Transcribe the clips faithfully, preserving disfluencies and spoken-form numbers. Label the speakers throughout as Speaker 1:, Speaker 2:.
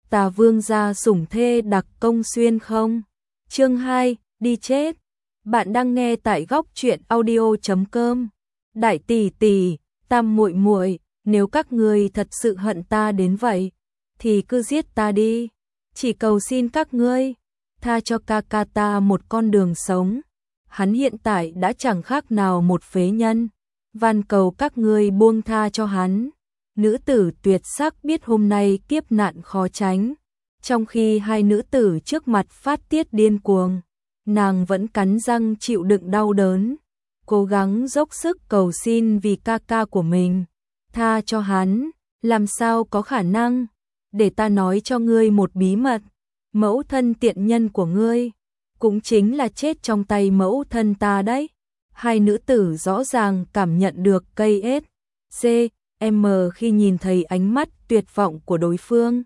Speaker 1: Tà vương gia sủng thê đặc công xuyên không? Chương hai, đi chết. Bạn đang nghe tại góc truyện audio chấm com. Đại tỷ tỷ, Tam muội muội, nếu các ngươi thật sự hận ta đến vậy, thì cứ giết ta đi. Chỉ cầu xin các ngươi, tha cho ca ca ta một con đường sống. Hắn hiện tại đã chẳng khác nào một phế nhân. Van cầu các ngươi buông tha cho hắn. Nữ tử tuyệt sắc biết hôm nay kiếp nạn khó tránh. Trong khi hai nữ tử trước mặt phát tiết điên cuồng, nàng vẫn cắn răng chịu đựng đau đớn, cố gắng dốc sức cầu xin vì ca ca của mình. Tha cho hắn, làm sao có khả năng? Để ta nói cho ngươi một bí mật, mẫu thân tiện nhân của ngươi cũng chính là chết trong tay mẫu thân ta đấy. Hai nữ tử rõ ràng cảm nhận được cây ết, c, m khi nhìn thấy ánh mắt tuyệt vọng của đối phương.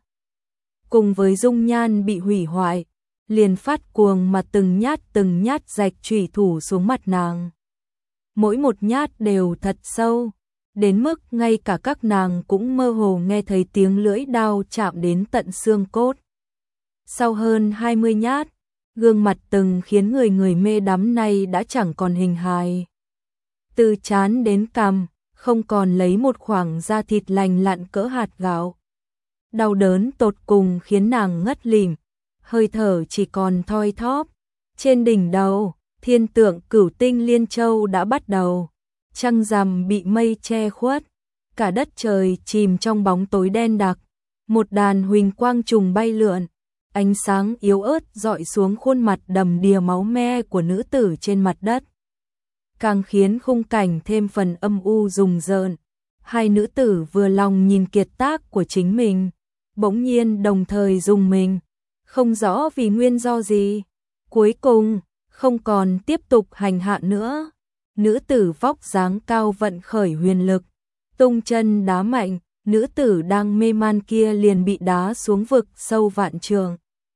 Speaker 1: Cùng với dung nhan bị hủy hoại, liền phát cuồng mà từng nhát từng nhát rạch chủy thủ xuống mặt nàng. Mỗi một nhát đều thật sâu, đến mức ngay cả các nàng cũng mơ hồ nghe thấy tiếng lưỡi đao chạm đến tận xương cốt. Sau hơn hai mươi nhát, gương mặt từng khiến người người mê đắm này đã chẳng còn hình hài. Từ trán đến cằm, không còn lấy một khoảng da thịt lành lặn cỡ hạt gạo. Đau đớn tột cùng khiến nàng ngất lịm, hơi thở chỉ còn thoi thóp. Trên đỉnh đầu, thiên tượng cửu tinh liên châu đã bắt đầu. Trăng rằm bị mây che khuất, cả đất trời chìm trong bóng tối đen đặc. Một đàn huỳnh quang trùng bay lượn, ánh sáng yếu ớt dọi xuống khuôn mặt đầm đìa máu me của nữ tử trên mặt đất, càng khiến khung cảnh thêm phần âm u rùng rợn. Hai nữ tử vừa lòng nhìn kiệt tác của chính mình, bỗng nhiên đồng thời rùng mình, không rõ vì nguyên do gì. Cuối cùng, không còn tiếp tục hành hạ nữa. Nữ tử vóc dáng cao vận khởi huyền lực, tung chân đá mạnh, nữ tử đang mê man kia liền bị đá xuống vực sâu vạn trượng.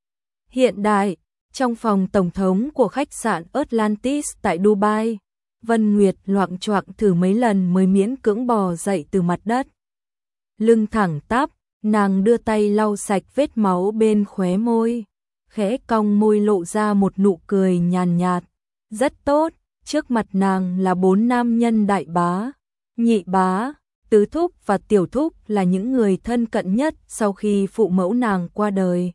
Speaker 1: Hiện đại, trong phòng tổng thống của khách sạn Atlantis tại Dubai, Vân Nguyệt loạng choạng thử mấy lần mới miễn cưỡng bò dậy từ mặt đất. Lưng thẳng tắp, nàng đưa tay lau sạch vết máu bên khóe môi, khẽ cong môi lộ ra một nụ cười nhàn nhạt. Rất tốt, trước mặt nàng là bốn nam nhân đại bá, nhị bá, tứ thúc và tiểu thúc là những người thân cận nhất sau khi phụ mẫu nàng qua đời.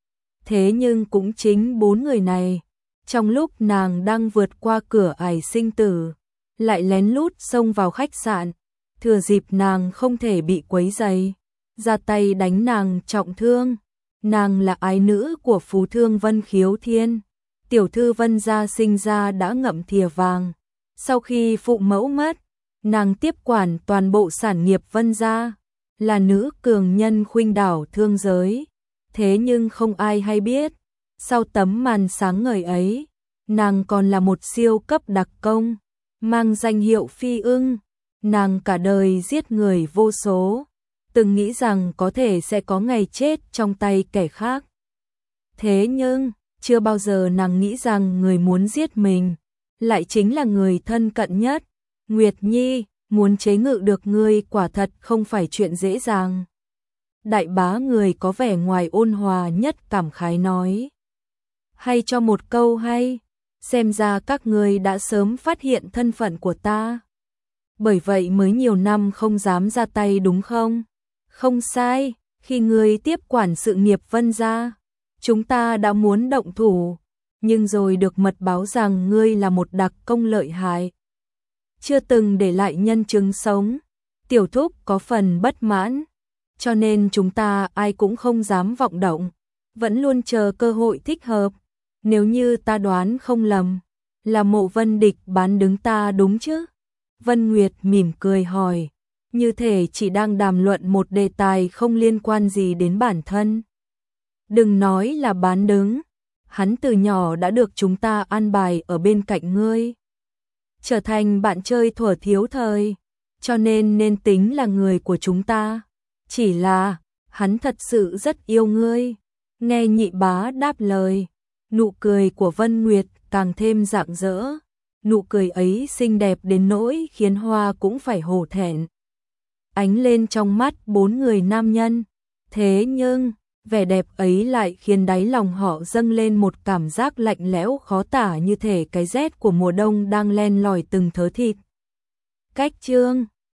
Speaker 1: Thế nhưng cũng chính bốn người này, trong lúc nàng đang vượt qua cửa ải sinh tử, lại lén lút xông vào khách sạn, thừa dịp nàng không thể bị quấy rầy, ra tay đánh nàng trọng thương. Nàng là ái nữ của phú thương Vân Khiếu Thiên, tiểu thư Vân gia sinh ra đã ngậm thìa vàng. Sau khi phụ mẫu mất, nàng tiếp quản toàn bộ sản nghiệp Vân gia, là nữ cường nhân khuynh đảo thương giới. Thế nhưng không ai hay biết, sau tấm màn sáng ngời ấy, nàng còn là một siêu cấp đặc công, mang danh hiệu Phi Ưng. Nàng cả đời giết người vô số, từng nghĩ rằng có thể sẽ có ngày chết trong tay kẻ khác. Thế nhưng, chưa bao giờ nàng nghĩ rằng người muốn giết mình lại chính là người thân cận nhất. Nguyệt Nhi, muốn chế ngự được ngươi quả thật không phải chuyện dễ dàng. Đại bá người có vẻ ngoài ôn hòa nhất cảm khái nói. Hay cho một câu hay, xem ra các ngươi đã sớm phát hiện thân phận của ta, bởi vậy mới nhiều năm không dám ra tay đúng không? Không sai, khi ngươi tiếp quản sự nghiệp Vân gia, chúng ta đã muốn động thủ, nhưng rồi được mật báo rằng ngươi là một đặc công lợi hại, chưa từng để lại nhân chứng sống. Tiểu thúc có phần bất mãn, cho nên chúng ta ai cũng không dám vọng động, vẫn luôn chờ cơ hội thích hợp. Nếu như ta đoán không lầm, là Mộ Vân Địch bán đứng ta đúng chứ? Vân Nguyệt mỉm cười hỏi, như thể chỉ đang đàm luận một đề tài không liên quan gì đến bản thân. Đừng nói là bán đứng, hắn từ nhỏ đã được chúng ta an bài ở bên cạnh ngươi, trở thành bạn chơi thuở thiếu thời, cho nên nên tính là người của chúng ta. Chỉ là, hắn thật sự rất yêu ngươi. Nghe nhị bá đáp lời, nụ cười của Vân Nguyệt càng thêm rạng rỡ. Nụ cười ấy xinh đẹp đến nỗi khiến Hoa cũng phải hổ thẹn. Ánh lên trong mắt bốn người nam nhân. Thế nhưng, vẻ đẹp ấy lại khiến đáy lòng họ dâng lên một cảm giác lạnh lẽo khó tả, như thể cái rét của mùa đông đang len lỏi từng thớ thịt. Cách chương